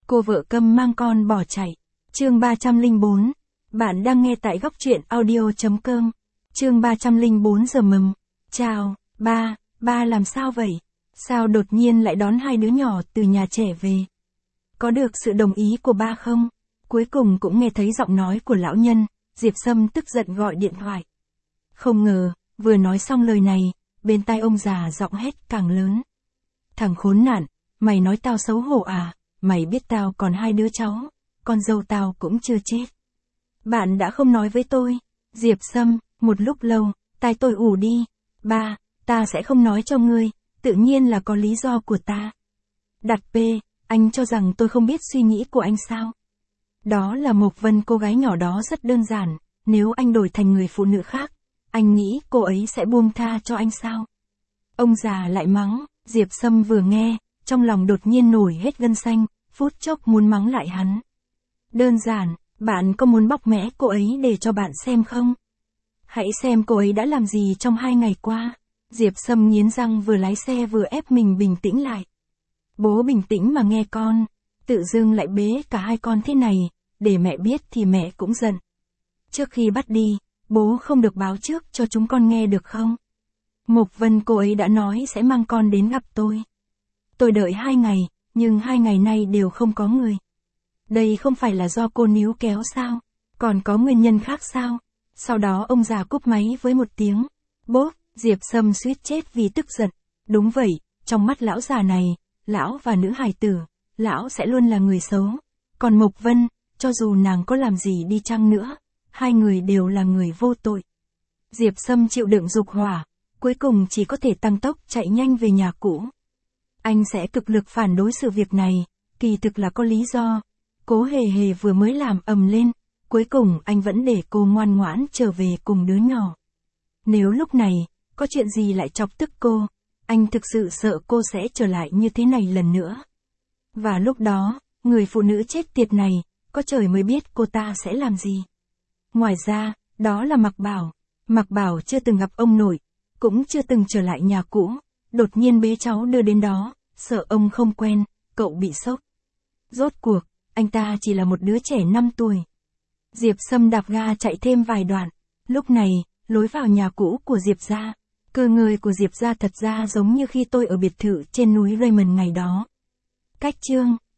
Cô vợ câm mang con bỏ chạy. Chương 304. Bạn đang nghe tại góc truyện audio.com. Chương 304 giờ mầm. Chào, ba làm sao vậy? Sao đột nhiên lại đón hai đứa nhỏ từ nhà trẻ về? Có được sự đồng ý của ba không? Cuối cùng cũng nghe thấy giọng nói của lão nhân, Diệp Sâm tức giận gọi điện thoại. Không ngờ, vừa nói xong lời này, bên tai ông già giọng hét càng lớn. Thằng khốn nạn, mày nói tao xấu hổ à? Mày biết tao còn hai đứa cháu, con dâu tao cũng chưa chết. Bạn đã không nói với tôi. Diệp Sâm, một lúc lâu, tai tôi ù đi. Ba, ta sẽ không nói cho ngươi, tự nhiên là có lý do của ta. Đặt P, anh cho rằng tôi không biết suy nghĩ của anh sao? Đó là Mộc Vân, cô gái nhỏ đó rất đơn giản, nếu anh đổi thành người phụ nữ khác, anh nghĩ cô ấy sẽ buông tha cho anh sao? Ông già lại mắng. Diệp Sâm vừa nghe, trong lòng đột nhiên nổi hết gân xanh, phút chốc muốn mắng lại hắn. Đơn giản, bạn có muốn bóc mẽ cô ấy để cho bạn xem không? Hãy xem cô ấy đã làm gì trong 2 ngày qua. Diệp Sâm nghiến răng, vừa lái xe vừa ép mình bình tĩnh lại. Bố bình tĩnh mà nghe con, tự dưng lại bế cả hai con thế này, để mẹ biết thì mẹ cũng giận. Trước khi bắt đi, bố không được báo trước cho chúng con nghe được không? Mộc Vân, cô ấy đã nói sẽ mang con đến gặp tôi. Tôi đợi 2 ngày, nhưng 2 ngày nay đều không có người. Đây không phải là do cô níu kéo sao? Còn có nguyên nhân khác sao? Sau đó ông già cúp máy với một tiếng. Bốp, Diệp Sâm suýt chết vì tức giận. Đúng vậy, trong mắt lão già này, lão và nữ hài tử, lão sẽ luôn là người xấu. Còn Mộc Vân, cho dù nàng có làm gì đi chăng nữa, hai người đều là người vô tội. Diệp Sâm chịu đựng dục hỏa, cuối cùng chỉ có thể tăng tốc chạy nhanh về nhà cũ. Anh sẽ cực lực phản đối sự việc này, kỳ thực là có lý do. Cố Hề Hề vừa mới làm ầm lên, cuối cùng anh vẫn để cô ngoan ngoãn trở về cùng đứa nhỏ. Nếu lúc này, có chuyện gì lại chọc tức cô, anh thực sự sợ cô sẽ trở lại như thế này lần nữa. Và lúc đó, người phụ nữ chết tiệt này, có trời mới biết cô ta sẽ làm gì. Ngoài ra, đó là Mạc Bảo. Mạc Bảo chưa từng gặp ông nội, cũng chưa từng trở lại nhà cũ, đột nhiên bế cháu đưa đến đó, sợ ông không quen, cậu bị sốc. Rốt cuộc, anh ta chỉ là một đứa trẻ 5 tuổi. Diệp Sâm đạp ga chạy thêm vài đoạn, lúc này, lối vào nhà cũ của Diệp gia. Cơ ngơi của Diệp gia thật ra giống như khi tôi ở biệt thự trên núi Raymond ngày đó. Cách chương